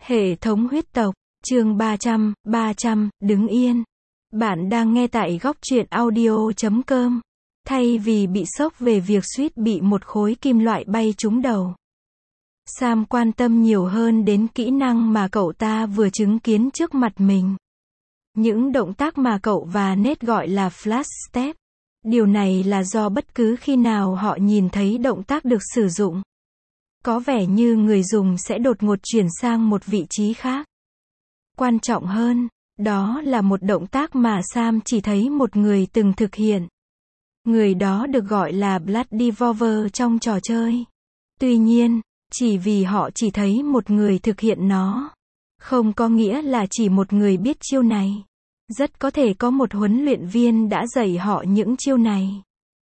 Hệ thống huyết tộc, chương 300, đứng yên. Bạn đang nghe tại góc truyện audio.com. Thay vì bị sốc về việc suýt bị một khối kim loại bay trúng đầu, Sam quan tâm nhiều hơn đến kỹ năng mà cậu ta vừa chứng kiến trước mặt mình. Những động tác mà cậu và Nate gọi là flash step. Điều này là do bất cứ khi nào họ nhìn thấy động tác được sử dụng, có vẻ như người dùng sẽ đột ngột chuyển sang một vị trí khác. Quan trọng hơn, đó là một động tác mà Sam chỉ thấy một người từng thực hiện. Người đó được gọi là Bloody Devolver trong trò chơi. Tuy nhiên, chỉ vì họ chỉ thấy một người thực hiện nó, không có nghĩa là chỉ một người biết chiêu này. Rất có thể có một huấn luyện viên đã dạy họ những chiêu này.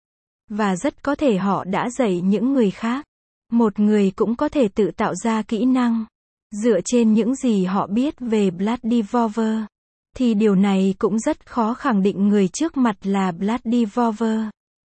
Và rất có thể họ đã dạy những người khác. Một người cũng có thể tự tạo ra kỹ năng dựa trên những gì họ biết về Bloody Devolver. Thì điều này cũng rất khó khẳng định người trước mặt là Bloody Devolver.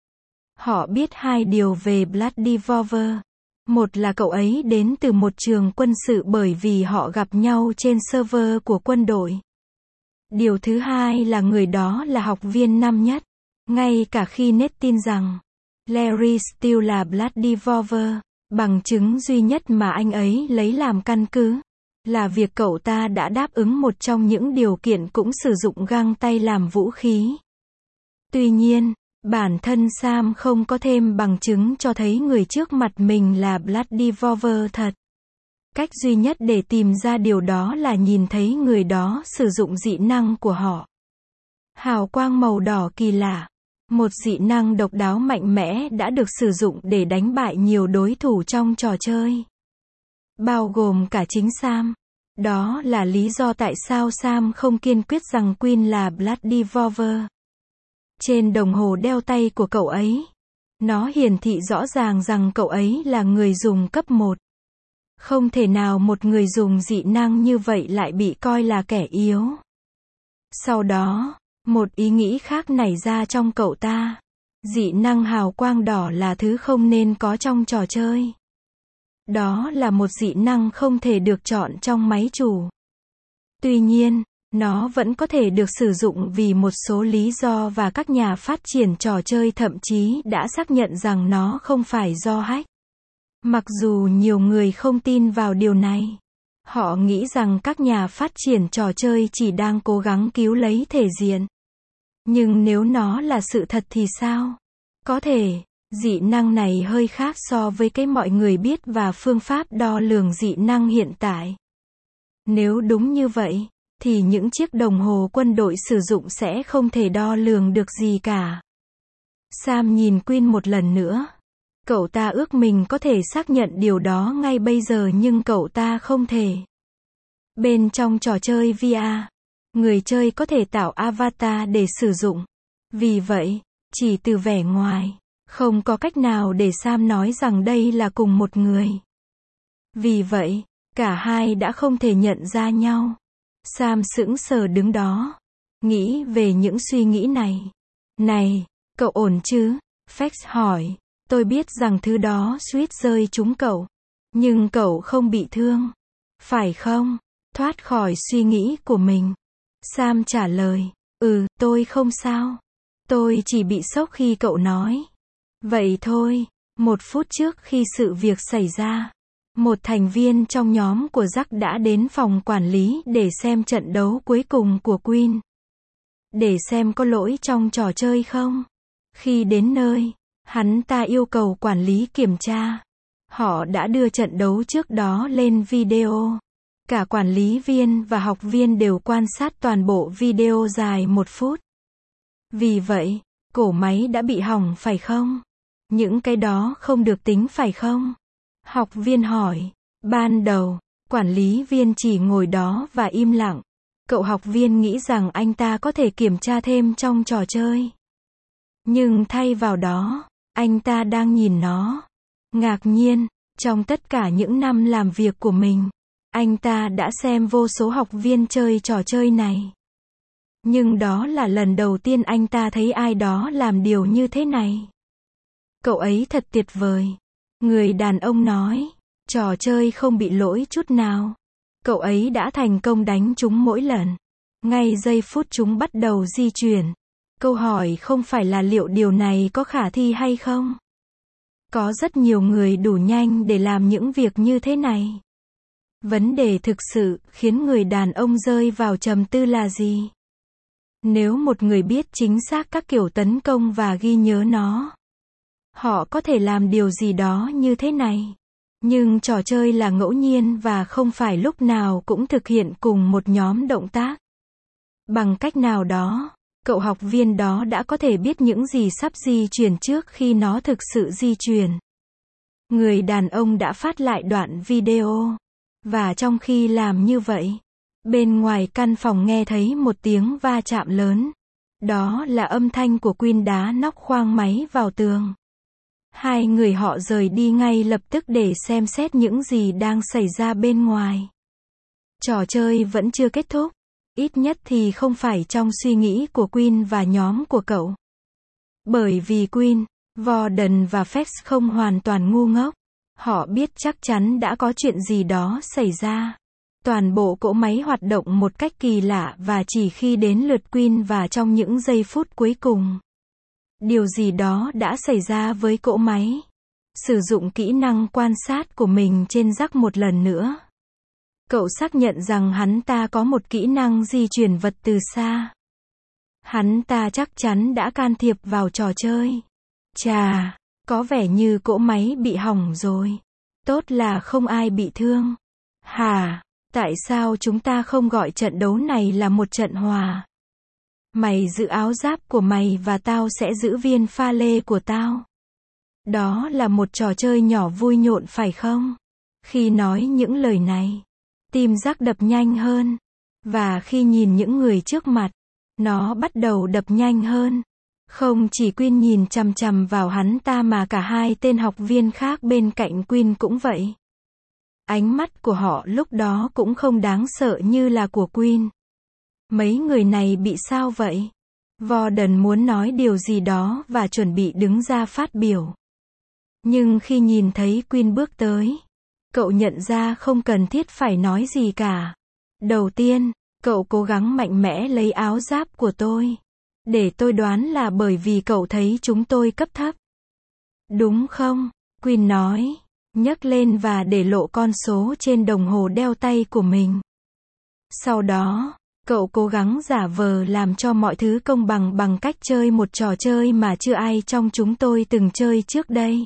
Họ biết hai điều về Bloody Devolver. Một là cậu ấy đến từ một trường quân sự bởi vì họ gặp nhau trên server của quân đội. Điều thứ hai là người đó là học viên năm nhất. Ngay cả khi Nate tin rằng Larry Steele là Bloody Devolver, bằng chứng duy nhất mà anh ấy lấy làm căn cứ là việc cậu ta đã đáp ứng một trong những điều kiện cũng sử dụng găng tay làm vũ khí. Tuy nhiên, bản thân Sam không có thêm bằng chứng cho thấy người trước mặt mình là Bloody Devolver thật. Cách duy nhất để tìm ra điều đó là nhìn thấy người đó sử dụng dị năng của họ. Hào quang màu đỏ kỳ lạ. Một dị năng độc đáo mạnh mẽ đã được sử dụng để đánh bại nhiều đối thủ trong trò chơi, bao gồm cả chính Sam. Đó là lý do tại sao Sam không kiên quyết rằng Queen là Bloody Devolver. Trên đồng hồ đeo tay của cậu ấy, nó hiển thị rõ ràng rằng cậu ấy là người dùng cấp 1. Không thể nào một người dùng dị năng như vậy lại bị coi là kẻ yếu. Sau đó, một ý nghĩ khác nảy ra trong cậu ta. Dị năng hào quang đỏ là thứ không nên có trong trò chơi. Đó là một dị năng không thể được chọn trong máy chủ. Tuy nhiên, nó vẫn có thể được sử dụng vì một số lý do và các nhà phát triển trò chơi thậm chí đã xác nhận rằng nó không phải do hack. Mặc dù nhiều người không tin vào điều này, họ nghĩ rằng các nhà phát triển trò chơi chỉ đang cố gắng cứu lấy thể diện. Nhưng nếu nó là sự thật thì sao? Có thể, dị năng này hơi khác so với cái mọi người biết và phương pháp đo lường dị năng hiện tại. Nếu đúng như vậy, thì những chiếc đồng hồ quân đội sử dụng sẽ không thể đo lường được gì cả. Sam nhìn Queen một lần nữa. Cậu ta ước mình có thể xác nhận điều đó ngay bây giờ nhưng cậu ta không thể. Bên trong trò chơi VR, người chơi có thể tạo avatar để sử dụng. Vì vậy, chỉ từ vẻ ngoài, không có cách nào để Sam nói rằng đây là cùng một người. Vì vậy, cả hai đã không thể nhận ra nhau. Sam sững sờ đứng đó, nghĩ về những suy nghĩ này. Này, cậu ổn chứ? Fex hỏi. Tôi biết rằng thứ đó suýt rơi trúng cậu. Nhưng cậu không bị thương. Phải không? Thoát khỏi suy nghĩ của mình, Sam trả lời. Tôi không sao. Tôi chỉ bị sốc khi cậu nói. Vậy thôi. 1 phút trước khi sự việc xảy ra, một thành viên trong nhóm của Jack đã đến phòng quản lý để xem trận đấu cuối cùng của Queen. Để xem có lỗi trong trò chơi không. Khi đến nơi, hắn ta yêu cầu quản lý kiểm tra. Họ đã đưa trận đấu trước đó lên video. Cả quản lý viên và học viên đều quan sát toàn bộ video dài 1 phút. Vì vậy, cổ máy đã bị hỏng phải không? Những cái đó không được tính phải không? Học viên hỏi. Ban đầu, quản lý viên chỉ ngồi đó và im lặng. Cậu học viên nghĩ rằng anh ta có thể kiểm tra thêm trong trò chơi. Nhưng thay vào đó, anh ta đang nhìn nó. Ngạc nhiên, trong tất cả những năm làm việc của mình, anh ta đã xem vô số học viên chơi trò chơi này. Nhưng đó là lần đầu tiên anh ta thấy ai đó làm điều như thế này. Cậu ấy thật tuyệt vời. Người đàn ông nói. Trò chơi không bị lỗi chút nào. Cậu ấy đã thành công đánh chúng mỗi lần. Ngay giây phút chúng bắt đầu di chuyển. Câu hỏi không phải là liệu điều này có khả thi hay không. Có rất nhiều người đủ nhanh để làm những việc như thế này. Vấn đề thực sự khiến người đàn ông rơi vào trầm tư là gì? Nếu một người biết chính xác các kiểu tấn công và ghi nhớ nó, họ có thể làm điều gì đó như thế này. Nhưng trò chơi là ngẫu nhiên và không phải lúc nào cũng thực hiện cùng một nhóm động tác. Bằng cách nào đó, cậu học viên đó đã có thể biết những gì sắp di chuyển trước khi nó thực sự di chuyển. Người đàn ông đã phát lại đoạn video. Và trong khi làm như vậy, bên ngoài căn phòng nghe thấy một tiếng va chạm lớn. Đó là âm thanh của Queen đá nóc khoang máy vào tường. Hai người họ rời đi ngay lập tức để xem xét những gì đang xảy ra bên ngoài. Trò chơi vẫn chưa kết thúc. Ít nhất thì không phải trong suy nghĩ của Queen và nhóm của cậu. Bởi vì Queen, Warden và Fex không hoàn toàn ngu ngốc. Họ biết chắc chắn đã có chuyện gì đó xảy ra. Toàn bộ cỗ máy hoạt động một cách kỳ lạ và chỉ khi đến lượt Queen và trong những giây phút cuối cùng, điều gì đó đã xảy ra với cỗ máy. Sử dụng kỹ năng quan sát của mình trên Jack một lần nữa. Cậu xác nhận rằng hắn ta có một kỹ năng di chuyển vật từ xa. Hắn ta chắc chắn đã can thiệp vào trò chơi. Chà, có vẻ như cỗ máy bị hỏng rồi. Tốt là không ai bị thương. Hả? Tại sao chúng ta không gọi trận đấu này là một trận hòa? Mày giữ áo giáp của mày và tao sẽ giữ viên pha lê của tao. Đó là một trò chơi nhỏ vui nhộn phải không? Khi nói những lời này, tim Jack đập nhanh hơn. Và khi nhìn những người trước mặt, nó bắt đầu đập nhanh hơn. Không chỉ Queen nhìn chằm chằm vào hắn ta mà cả hai tên học viên khác bên cạnh Queen cũng vậy. Ánh mắt của họ lúc đó cũng không đáng sợ như là của Queen. Mấy người này bị sao vậy? Warden muốn nói điều gì đó và chuẩn bị đứng ra phát biểu. Nhưng khi nhìn thấy Queen bước tới, cậu nhận ra không cần thiết phải nói gì cả. Đầu tiên, cậu cố gắng mạnh mẽ lấy áo giáp của tôi. Để tôi đoán là bởi vì cậu thấy chúng tôi cấp thấp. Đúng không? Queen nói, nhấc lên và để lộ con số trên đồng hồ đeo tay của mình. Sau đó, cậu cố gắng giả vờ làm cho mọi thứ công bằng cách chơi một trò chơi mà chưa ai trong chúng tôi từng chơi trước đây.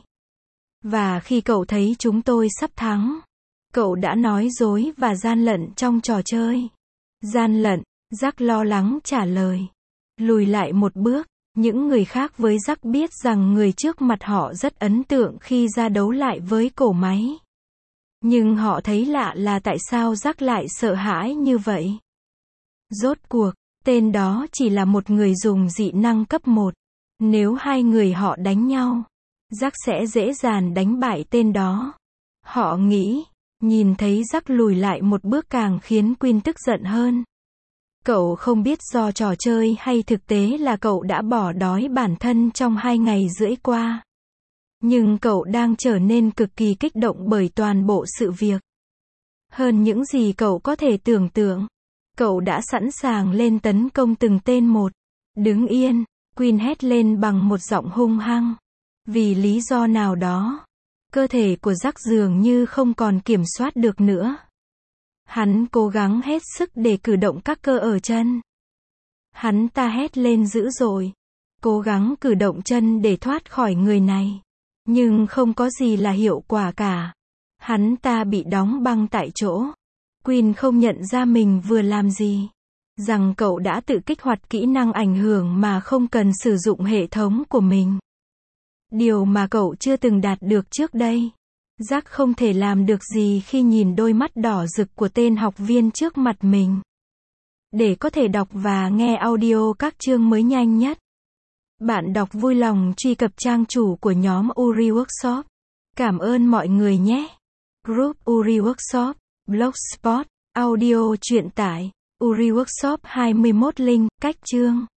Và khi cậu thấy chúng tôi sắp thắng, cậu đã nói dối và gian lận trong trò chơi. Gian lận, Jack lo lắng trả lời. Lùi lại một bước, những người khác với Jack biết rằng người trước mặt họ rất ấn tượng khi ra đấu lại với cổ máy. Nhưng họ thấy lạ là tại sao Jack lại sợ hãi như vậy. Rốt cuộc, tên đó chỉ là một người dùng dị năng cấp 1. Nếu hai người họ đánh nhau, Jack sẽ dễ dàng đánh bại tên đó. Họ nghĩ, nhìn thấy Jack lùi lại một bước càng khiến Queen tức giận hơn. Cậu không biết do trò chơi hay thực tế là cậu đã bỏ đói bản thân trong 2 ngày rưỡi qua. Nhưng cậu đang trở nên cực kỳ kích động bởi toàn bộ sự việc. Hơn những gì cậu có thể tưởng tượng. Cậu đã sẵn sàng lên tấn công từng tên một. Đứng yên, Queen hét lên bằng một giọng hung hăng. Vì lý do nào đó, cơ thể của Jack dường như không còn kiểm soát được nữa. Hắn cố gắng hết sức để cử động các cơ ở chân. Hắn ta hét lên dữ dội. Cố gắng cử động chân để thoát khỏi người này. Nhưng không có gì là hiệu quả cả. Hắn ta bị đóng băng tại chỗ. Queen không nhận ra mình vừa làm gì. Rằng cậu đã tự kích hoạt kỹ năng ảnh hưởng mà không cần sử dụng hệ thống của mình. Điều mà cậu chưa từng đạt được trước đây. Jack không thể làm được gì khi nhìn đôi mắt đỏ rực của tên học viên trước mặt mình. Để có thể đọc và nghe audio các chương mới nhanh nhất, bạn đọc vui lòng truy cập trang chủ của nhóm Uri Workshop. Cảm ơn mọi người nhé. Group Uri Workshop, Blogspot, audio truyện tải, Uri Workshop 21 link, cách chương.